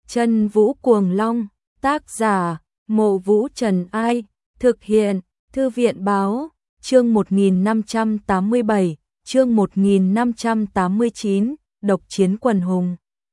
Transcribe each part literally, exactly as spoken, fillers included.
Chân Vũ Cuồng Long, tác giả, Mộ Vũ Trần Ai, thực hiện, Thư viện Báo, chương một nghìn năm trăm tám mươi bảy, chương một nghìn năm trăm tám mươi chín, độc chiến quần hùng.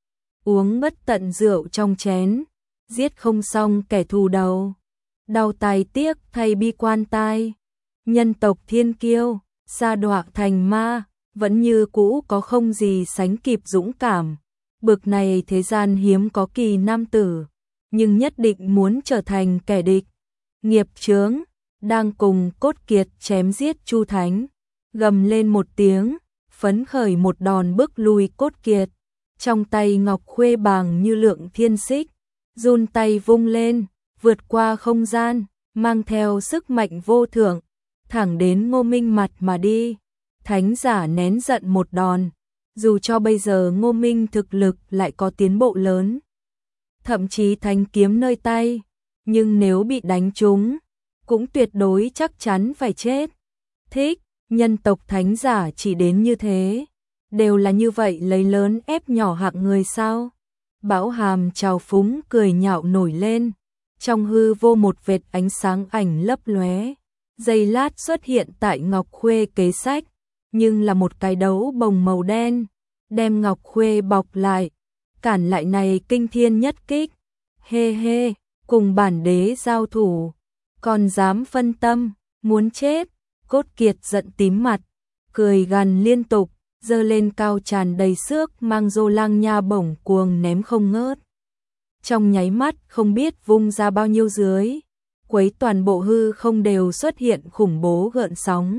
Uống bất tận rượu trong chén, giết không xong kẻ thù đầu. Đau tài tiếc thay bi quan tai, nhân tộc thiên kiêu, sa đọa thành ma, vẫn như cũ có không gì sánh kịp dũng cảm. Bực này thế gian hiếm có kỳ nam tử, nhưng nhất định muốn trở thành kẻ địch. Nghiệp chướng, đang cùng Cốt Kiệt chém giết Chu Thánh, gầm lên một tiếng, phấn khởi một đòn bước lui Cốt Kiệt. Trong tay ngọc khuê bàng như lượng thiên xích, run tay vung lên, vượt qua không gian, mang theo sức mạnh vô thượng, thẳng đến Ngô Minh mặt mà đi. Thánh giả nén giận một đòn, dù cho bây giờ Ngô Minh thực lực lại có tiến bộ lớn, thậm chí thánh kiếm nơi tay, nhưng nếu bị đánh trúng, cũng tuyệt đối chắc chắn phải chết. Thích, nhân tộc thánh giả chỉ đến như thế, đều là như vậy lấy lớn ép nhỏ hạng người sao? Bão Hàm trào phúng cười nhạo nổi lên, trong hư vô một vệt ánh sáng ảnh lấp lóe, giây lát xuất hiện tại Ngọc Khuê kế sách, nhưng là một cái đấu bồng màu đen, đem Ngọc Khuê bọc lại, cản lại này kinh thiên nhất kích. Hê hê, cùng bản đế giao thủ, còn dám phân tâm, muốn chết. Cốt Kiệt giận tím mặt, cười gằn liên tục, giơ lên cao tràn đầy xước mang Dô Lang Nha bổng cuồng ném không ngớt. Trong nháy mắt không biết vung ra bao nhiêu dưới, quấy toàn bộ hư không đều xuất hiện khủng bố gợn sóng,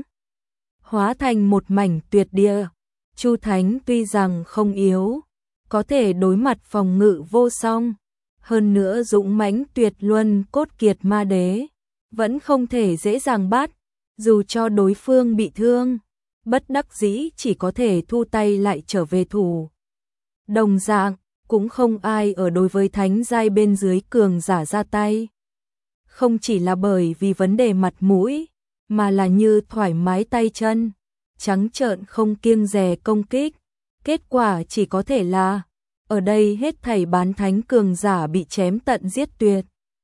hóa thành một mảnh tuyệt địa. Chu Thánh tuy rằng không yếu, có thể đối mặt phòng ngự vô song, hơn nữa dũng mãnh tuyệt luân Cốt Kiệt ma đế, vẫn không thể dễ dàng bắt, dù cho đối phương bị thương, bất đắc dĩ chỉ có thể thu tay lại trở về thủ. Đồng dạng, cũng không ai ở đối với thánh giai bên dưới cường giả ra tay. Không chỉ là bởi vì vấn đề mặt mũi, mà là như thoải mái tay chân, trắng trợn không kiêng dè công kích. Kết quả chỉ có thể là, ở đây hết thảy bán thánh cường giả bị chém tận giết tuyệt.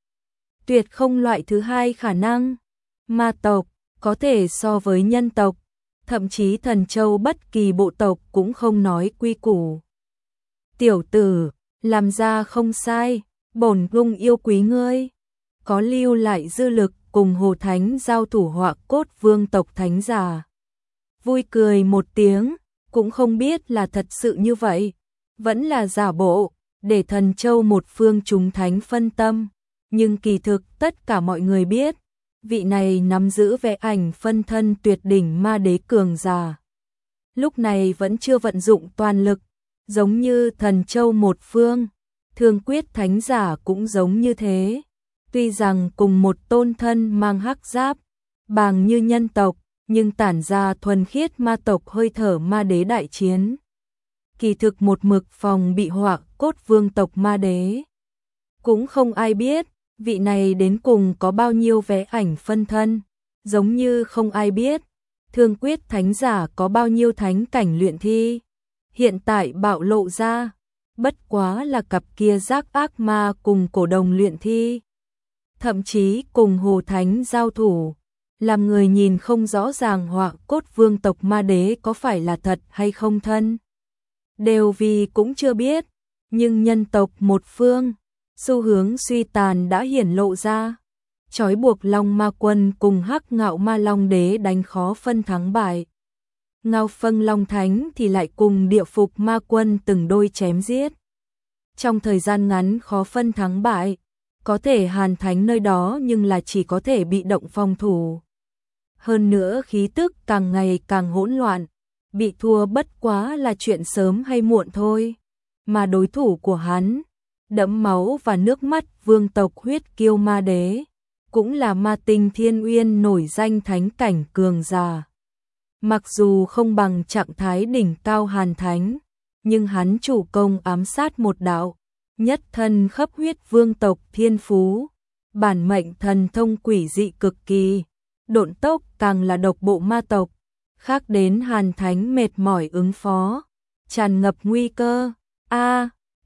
Tuyệt không loại thứ hai khả năng. Ma tộc, có thể so với nhân tộc, thậm chí Thần Châu bất kỳ bộ tộc cũng không nói quy củ. Tiểu tử, làm ra không sai, bổn cung yêu quý ngươi. Có lưu lại dư lực cùng Hồ Thánh giao thủ Họa Cốt Vương tộc thánh giả. Vui cười một tiếng, cũng không biết là thật sự như vậy, vẫn là giả bộ, để Thần Châu một phương chúng thánh phân tâm. Nhưng kỳ thực tất cả mọi người biết, vị này nắm giữ vẽ ảnh phân thân tuyệt đỉnh ma đế cường giả. Lúc này vẫn chưa vận dụng toàn lực, giống như Thần Châu một phương, Thương Quyết thánh giả cũng giống như thế. Tuy rằng cùng một tôn thân mang hắc giáp, bàng như nhân tộc, nhưng tản ra thuần khiết ma tộc hơi thở ma đế đại chiến. Kỳ thực một mực phòng bị Họa Cốt Vương tộc ma đế. Cũng không ai biết, vị này đến cùng có bao nhiêu vẽ ảnh phân thân, giống như không ai biết, Thương Quyết thánh giả có bao nhiêu thánh cảnh luyện thi. Hiện tại bạo lộ ra, bất quá là cặp kia giác ác ma cùng cổ đồng luyện thi. Thậm chí cùng Hồ Thánh giao thủ, làm người nhìn không rõ ràng Họa Cốt Vương tộc ma đế có phải là thật hay không thân. Đều vì cũng chưa biết, nhưng nhân tộc một phương, xu hướng suy tàn đã hiển lộ ra. Trói buộc Long Ma Quân cùng Hắc Ngạo Ma Long Đế đánh khó phân thắng bại. Ngao Phân Long Thánh thì lại cùng Địa Phục Ma Quân từng đôi chém giết. Trong thời gian ngắn khó phân thắng bại, có thể Hàn Thánh nơi đó nhưng là chỉ có thể bị động phòng thủ. Hơn nữa khí tức càng ngày càng hỗn loạn, bị thua bất quá là chuyện sớm hay muộn thôi. Mà đối thủ của hắn, đẫm máu và nước mắt vương tộc huyết kiêu ma đế, cũng là Ma Tinh Thiên Uyên nổi danh thánh cảnh cường giả. Mặc dù không bằng trạng thái đỉnh cao Hàn Thánh, nhưng hắn chủ công ám sát một đạo, nhất thân khắp huyết vương tộc thiên phú, bản mệnh thần thông quỷ dị cực kỳ, độn tốc càng là độc bộ ma tộc, khác đến Hàn Thánh mệt mỏi ứng phó, tràn ngập nguy cơ. A,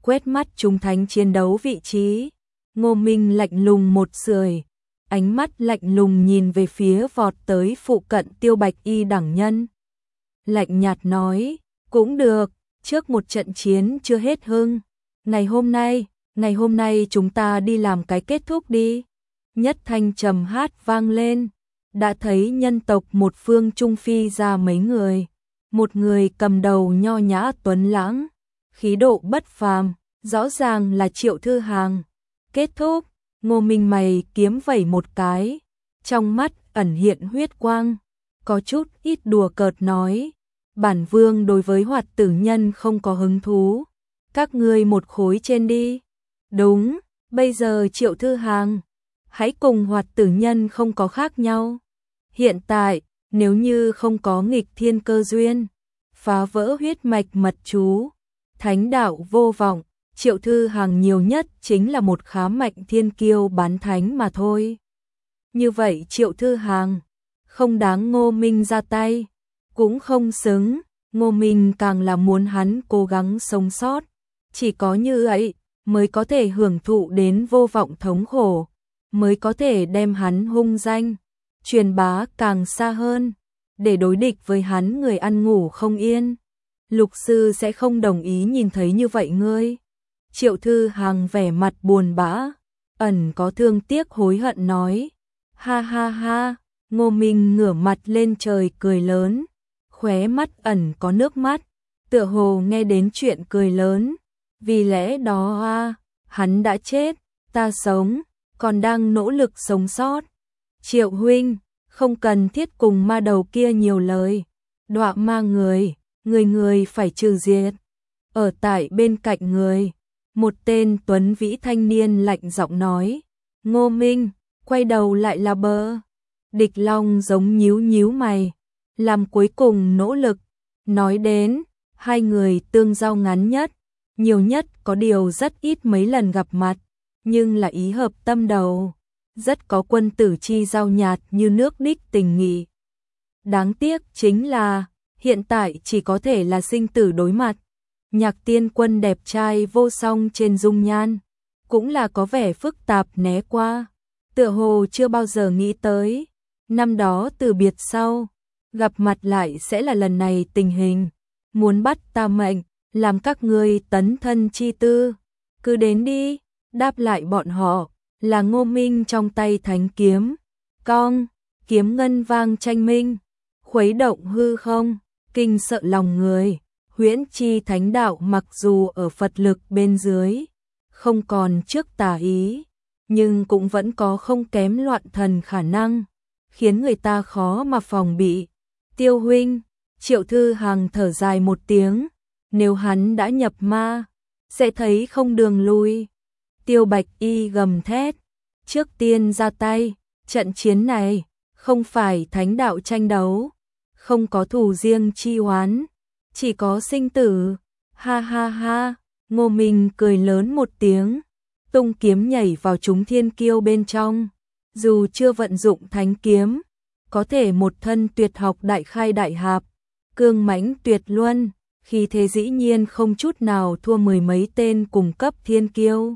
quét mắt chúng thánh chiến đấu vị trí. Ngô Minh lạnh lùng một sưởi, ánh mắt lạnh lùng nhìn về phía vọt tới phụ cận Tiêu Bạch Y đẳng nhân. Lạnh nhạt nói, cũng được, trước một trận chiến chưa hết hưng. Ngày hôm nay, ngày hôm nay chúng ta đi làm cái kết thúc đi. Nhất thanh trầm hát vang lên, đã thấy nhân tộc một phương trung phi ra mấy người. Một người cầm đầu nho nhã tuấn lãng, khí độ bất phàm, rõ ràng là Triệu Thư Hàng. Kết thúc, Ngô Minh mày kiếm vẩy một cái, trong mắt ẩn hiện huyết quang, có chút ít đùa cợt nói, bản vương đối với Hoạt Tử Nhân không có hứng thú, các ngươi một khối trên đi. Đúng, bây giờ Triệu Thư Hàng, hãy cùng Hoạt Tử Nhân không có khác nhau. Hiện tại, nếu như không có nghịch thiên cơ duyên, phá vỡ huyết mạch mật chú, thánh đạo vô vọng, Triệu Thư Hàng nhiều nhất chính là một khá mạnh thiên kiêu bán thánh mà thôi. Như vậy Triệu Thư Hàng không đáng Ngô Minh ra tay, cũng không xứng, Ngô Minh càng là muốn hắn cố gắng sống sót, chỉ có như vậy mới có thể hưởng thụ đến vô vọng thống khổ, mới có thể đem hắn hung danh truyền bá càng xa hơn, để đối địch với hắn người ăn ngủ không yên. Lục sư sẽ không đồng ý nhìn thấy như vậy ngươi. Triệu Thư Hàng vẻ mặt buồn bã, ẩn có thương tiếc hối hận nói, ha ha ha. Ngô Minh ngửa mặt lên trời cười lớn, khóe mắt ẩn có nước mắt, tựa hồ nghe đến chuyện cười lớn. Vì lẽ đó a, hắn đã chết, ta sống, còn đang nỗ lực sống sót. Triệu huynh, không cần thiết cùng ma đầu kia nhiều lời. Đọa ma người, người người phải trừ diệt. Ở tại bên cạnh người, một tên tuấn vĩ thanh niên lạnh giọng nói. Ngô Minh, quay đầu lại là bờ. Địch Long giống nhíu nhíu mày, làm cuối cùng nỗ lực. Nói đến, hai người tương giao ngắn nhất, nhiều nhất có điều rất ít mấy lần gặp mặt, nhưng là ý hợp tâm đầu, rất có quân tử chi giao nhạt như nước đích tình nghị. Đáng tiếc chính là, hiện tại chỉ có thể là sinh tử đối mặt. Nhạc Tiên Quân đẹp trai vô song trên dung nhan, cũng là có vẻ phức tạp né qua, tựa hồ chưa bao giờ nghĩ tới, năm đó từ biệt sau, gặp mặt lại sẽ là lần này tình hình, muốn bắt ta mệnh, làm các ngươi tấn thân chi tư, cứ đến đi. Đáp lại bọn họ là Ngô Minh trong tay thánh kiếm, cong, kiếm ngân vang tranh minh, khuấy động hư không, kinh sợ lòng người. Huyễn chi thánh đạo mặc dù ở Phật lực bên dưới, không còn trước tà ý, nhưng cũng vẫn có không kém loạn thần khả năng, khiến người ta khó mà phòng bị. Tiêu huynh, Triệu Thư Hàng thở dài một tiếng, nếu hắn đã nhập ma, sẽ thấy không đường lui. Tiêu Bạch Y gầm thét, trước tiên ra tay, trận chiến này không phải thánh đạo tranh đấu, không có thù riêng chi oán, chỉ có sinh tử. Ha ha ha, Ngô Minh cười lớn một tiếng, tung kiếm nhảy vào chúng thiên kiêu bên trong, dù chưa vận dụng thánh kiếm, có thể một thân tuyệt học đại khai đại hạp, cương mãnh tuyệt luân, khi thế dĩ nhiên không chút nào thua mười mấy tên cùng cấp thiên kiêu.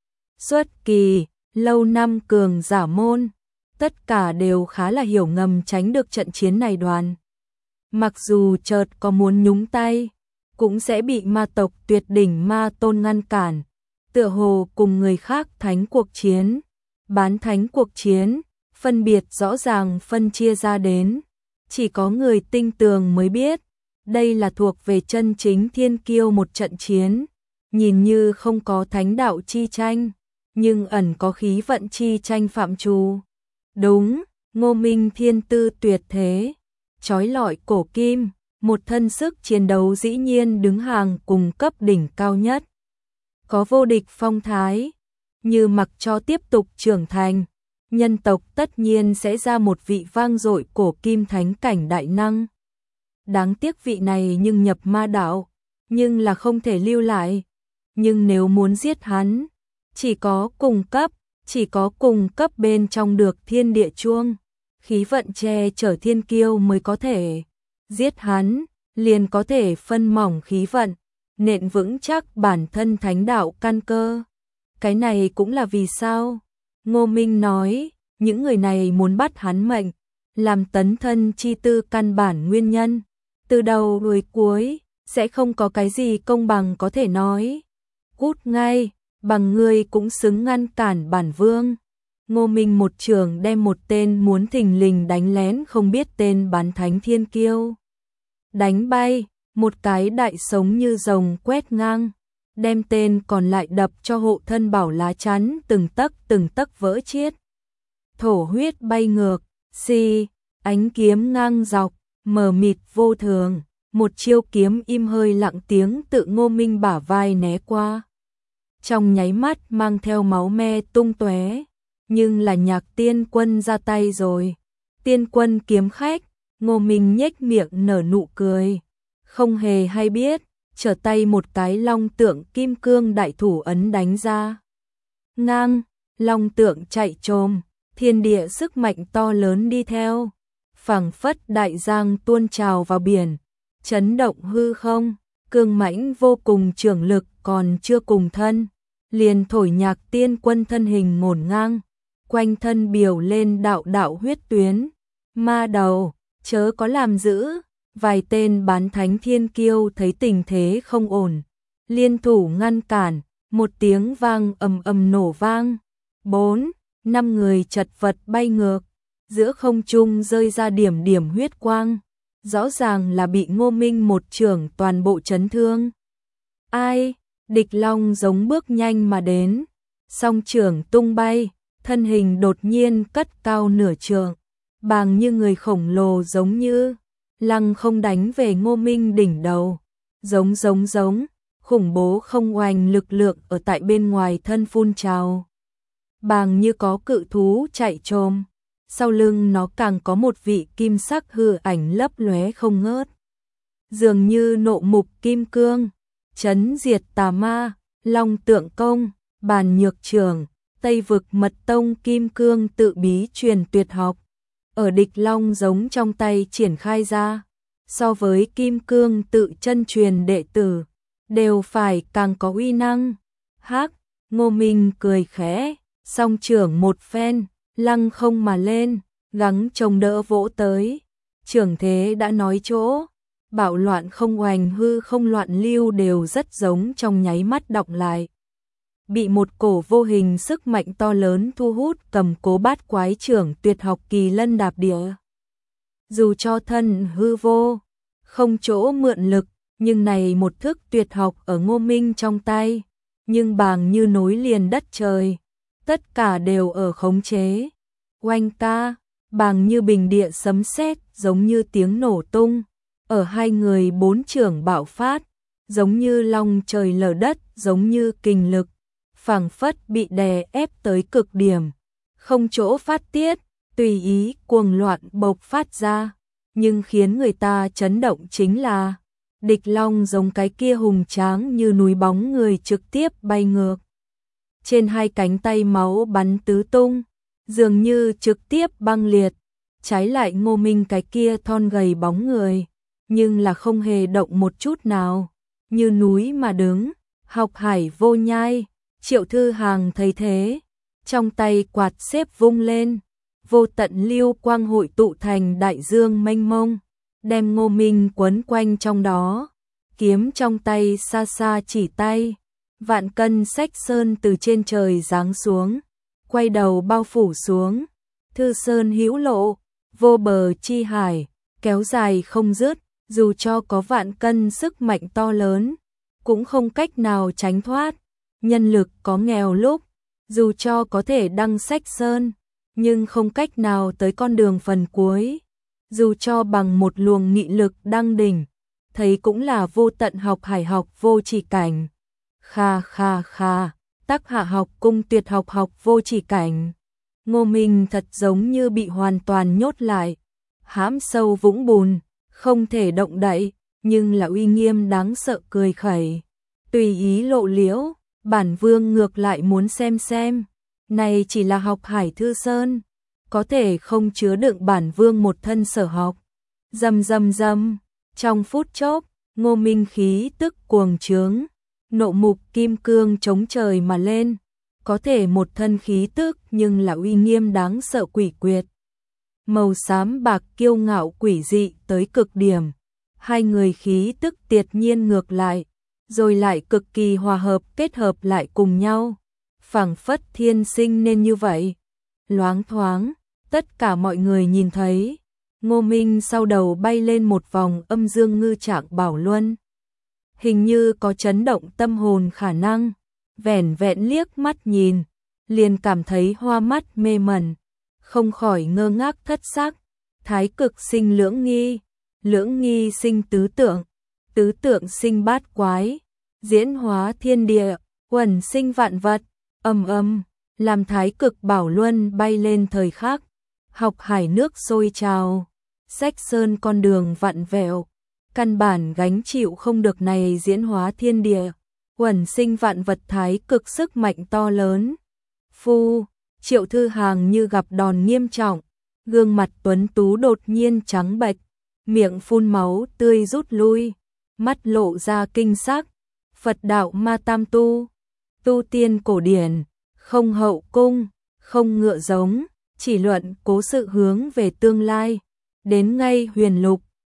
Xuất kỳ, lâu năm cường giả môn, tất cả đều khá là hiểu ngầm tránh được trận chiến này đoàn. Mặc dù chợt có muốn nhúng tay, cũng sẽ bị ma tộc tuyệt đỉnh ma tôn ngăn cản, tựa hồ cùng người khác thánh cuộc chiến, bán thánh cuộc chiến, phân biệt rõ ràng phân chia ra đến. Chỉ có người tinh tường mới biết, đây là thuộc về chân chính thiên kiêu một trận chiến, nhìn như không có thánh đạo chi tranh, nhưng ẩn có khí vận chi tranh phạm trù. Đúng, Ngô Minh thiên tư tuyệt thế, chói lọi cổ kim, một thân sức chiến đấu dĩ nhiên đứng hàng cùng cấp đỉnh cao nhất. Có vô địch phong thái, như mặc cho tiếp tục trưởng thành, nhân tộc tất nhiên sẽ ra một vị vang dội cổ kim thánh cảnh đại năng. Đáng tiếc vị này nhưng nhập ma đạo, nhưng là không thể lưu lại. Nhưng nếu muốn giết hắn, chỉ có cùng cấp, chỉ có cùng cấp bên trong được thiên địa chuông, khí vận che chở thiên kiêu mới có thể giết hắn, liền có thể phân mỏng khí vận. nện vững chắc bản thân thánh đạo căn cơ. Cái này cũng là vì sao? Ngô Minh nói, những người này muốn bắt hắn mệnh, làm tấn thân chi tư căn bản nguyên nhân. Từ đầu đuôi cuối, sẽ không có cái gì công bằng có thể nói. Cút ngay, bằng ngươi cũng xứng ngăn cản bản vương. Ngô Minh một trường đem một tên muốn thình lình đánh lén không biết tên bán thánh thiên kiêu đánh bay, một cái đại sống như rồng quét ngang, đem tên còn lại đập cho hộ thân bảo lá chắn từng tấc từng tấc vỡ chiết. Thổ huyết bay ngược, xì, ánh kiếm ngang dọc, mờ mịt vô thường, một chiêu kiếm im hơi lặng tiếng tự Ngô Minh bả vai né qua. Trong nháy mắt mang theo máu me tung tóe, nhưng là Nhạc Tiên Quân ra tay rồi. Tiên Quân kiếm khách, Ngô Minh nhếch miệng nở nụ cười, không hề hay biết, trở tay một cái long tượng kim cương đại thủ ấn đánh ra. Ngang, long tượng chạy trồm, thiên địa sức mạnh to lớn đi theo, phảng phất đại giang tuôn trào vào biển, chấn động hư không, cương mãnh vô cùng trưởng lực còn chưa cùng thân, liền thổi Nhạc Tiên Quân thân hình ngổn ngang, quanh thân biểu lên đạo đạo huyết tuyến. Ma đầu, chớ có làm dữ. Vài tên bán thánh thiên kiêu thấy tình thế không ổn, liên thủ ngăn cản, một tiếng vang ầm ầm nổ vang. Bốn, năm người chật vật bay ngược, giữa không trung rơi ra điểm điểm huyết quang, rõ ràng là bị Ngô Minh một chưởng toàn bộ chấn thương. Ai? Địch Long giống bước nhanh mà đến, song chưởng tung bay, thân hình đột nhiên cất cao nửa trượng, bàng như người khổng lồ giống như lăng không đánh về Ngô Minh đỉnh đầu. Giống giống giống, khủng bố không oanh lực lượng ở tại bên ngoài thân phun trào. Bàng như có cự thú chạy trồm, sau lưng nó càng có một vị kim sắc hư ảnh lấp lóe không ngớt. Dường như nộ mục kim cương, chấn diệt tà ma, long tượng công, bàn nhược trường, Tây vực mật tông kim cương tự bí truyền tuyệt học. Ở địch long giống trong tay triển khai ra, so với kim cương tự chân truyền đệ tử, đều phải càng có uy năng. Hắc, Ngô Minh cười khẽ, song trưởng một phen, lăng không mà lên, gắng chống đỡ vỗ tới. Trưởng thế đã nói chỗ, bạo loạn không oanh hư không loạn lưu đều rất giống trong nháy mắt đọng lại. Bị một cổ vô hình sức mạnh to lớn thu hút cầm cố bát quái trưởng tuyệt học kỳ lân đạp địa. Dù cho thân hư vô, không chỗ mượn lực, nhưng này một thức tuyệt học ở Ngô Minh trong tay, nhưng bàng như nối liền đất trời, tất cả đều ở khống chế. Oanh ca, bàng như bình địa sấm sét, giống như tiếng nổ tung, ở hai người bốn trưởng bạo phát, giống như long trời lở đất, giống như kình lực, phảng phất bị đè ép tới cực điểm, không chỗ phát tiết, tùy ý cuồng loạn bộc phát ra. Nhưng khiến người ta chấn động chính là địch long giống cái kia hùng tráng như núi bóng người trực tiếp bay ngược. Trên hai cánh tay máu bắn tứ tung, dường như trực tiếp băng liệt. Trái lại Ngô Minh cái kia thon gầy bóng người, nhưng là không hề động một chút nào, như núi mà đứng, học hải vô nhai. Triệu Thư Hàng thấy thế, trong tay quạt xếp vung lên, vô tận lưu quang hội tụ thành đại dương mênh mông, đem Ngô Minh quấn quanh trong đó. Kiếm trong tay xa xa chỉ tay, vạn cân sách sơn từ trên trời giáng xuống, quay đầu bao phủ xuống. Thư sơn hữu lộ, vô bờ chi hải, kéo dài không dứt, dù cho có vạn cân sức mạnh to lớn, cũng không cách nào tránh thoát. Nhân lực có nghèo lúc, dù cho có thể đăng sách sơn, nhưng không cách nào tới con đường phần cuối. Dù cho bằng một luồng nghị lực đăng đỉnh, thấy cũng là vô tận học hải học vô chỉ cảnh. Kha kha kha, Tắc Hạ học cung tuyệt học học vô chỉ cảnh. Ngô Minh thật giống như bị hoàn toàn nhốt lại, hãm sâu vũng bùn, không thể động đậy, nhưng là uy nghiêm đáng sợ cười khẩy. Tùy ý lộ liễu, bản vương ngược lại muốn xem xem, này chỉ là học hải thư sơn, có thể không chứa đựng bản vương một thân sở học. Rầm rầm rầm, trong phút chốc, Ngô Minh khí tức cuồng trướng, nộ mục kim cương chống trời mà lên, có thể một thân khí tức nhưng là uy nghiêm đáng sợ quỷ quyệt. Màu xám bạc kiêu ngạo quỷ dị tới cực điểm, hai người khí tức tuyệt nhiên ngược lại, rồi lại cực kỳ hòa hợp kết hợp lại cùng nhau, phảng phất thiên sinh nên như vậy. Loáng thoáng, tất cả mọi người nhìn thấy, Ngô Minh sau đầu bay lên một vòng âm dương ngư trạng bảo luân. Hình như có chấn động tâm hồn khả năng, vẻn vẹn liếc mắt nhìn, liền cảm thấy hoa mắt mê mẩn, không khỏi ngơ ngác thất xác. Thái cực sinh lưỡng nghi, lưỡng nghi sinh tứ tượng, tứ tượng sinh bát quái, diễn hóa thiên địa, quần sinh vạn vật, ầm ầm, làm thái cực bảo luân bay lên thời khắc, học hải nước sôi trào, sách sơn con đường vặn vẹo, căn bản gánh chịu không được này diễn hóa thiên địa, quần sinh vạn vật thái cực sức mạnh to lớn. Phu, Triệu Thư Hàng như gặp đòn nghiêm trọng, gương mặt tuấn tú đột nhiên trắng bệch, miệng phun máu tươi rút lui, mắt lộ ra kinh sắc. Phật đạo ma tam tu, tu tiên cổ điển, không hậu cung, không ngựa giống, chỉ luận cố sự hướng về tương lai, đến ngay huyền lục,